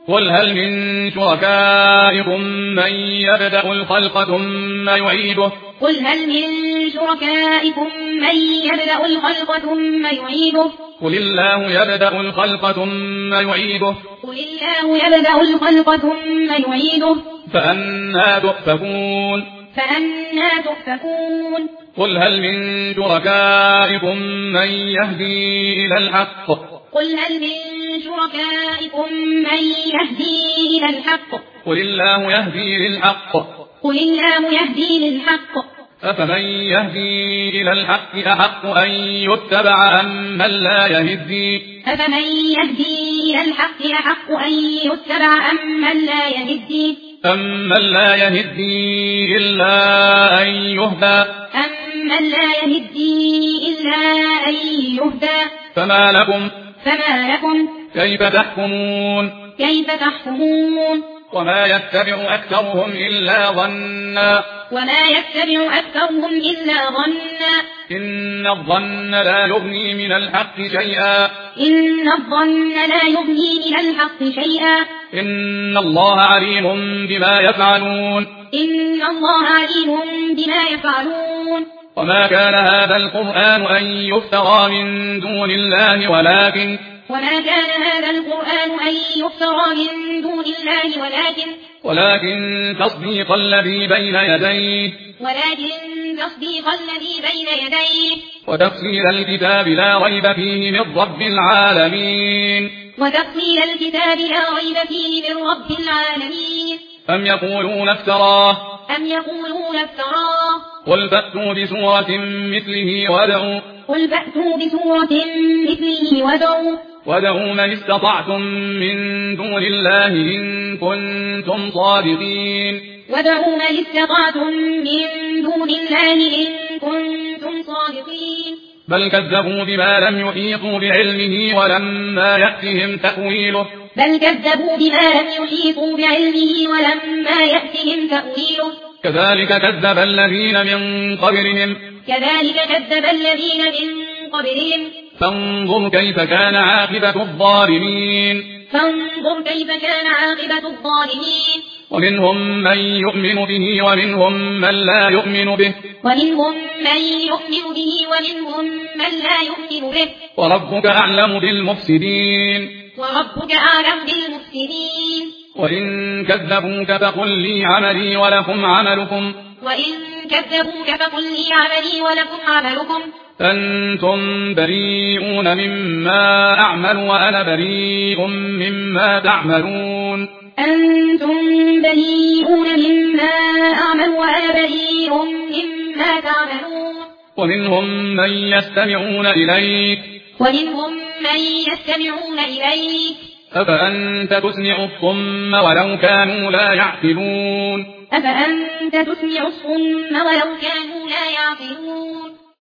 قل هل من شركائكم من يبدأ الخلق ثم يعيده قل هل من شركائكم من يبدأ الخلق ثم يعيده قل الله يبدأ الخلق ثم يعيده قل الله يبدأ الخلق ثم يعيده فأنى تؤفكون قل هل من شركائكم من يهدي إلى الحق قل هل من شركائكم من يهدي إلى الحق قل الله يهدي للحق قل الله يهدي للحق أفمن يهدي إلى الحق أحق أن يتبع أم من لا يهدي أفمن يهدي إلى الحق أحق أن يتبع أم من لا يهدي أمن لا يهدي إلا أن يهدى أمن لا يهدي إلا أن يهدى فما لكم كيف تحكمون وما يتبع أكثرهم إلا ظنا إن الظن لا يغني من الحق شيئا إن الله عليم بما يفعلون وما كان هذا القرآن أن يفترى من دون الله ولكن تصديق الذي بين يديه وتفصيل الكتاب لا ريب فيه من رب العالمين أم يقولون افتراه قل فأتوا بسورة مثله وادعوا من استطعتم من دون الله إن كنتم صادقين بل كذبوا بما لم يحيطوا بعلمه ولما يأتهم تأويله كذلك كذب الذين من قبلهم فانظر كيف كان عاقبة الظالمين ومنهم من يؤمن به ومنهم من لا يؤمن به وربك أعلم بالمفسدين وإن كذبوك فقل لي عملي ولكم عملكم أنتم بريئون مما أعمل وأنا بريء مما تعملون ومنهم من يستمعون إليك أفأنت تسمع الصم ولو كانوا لا يعقلون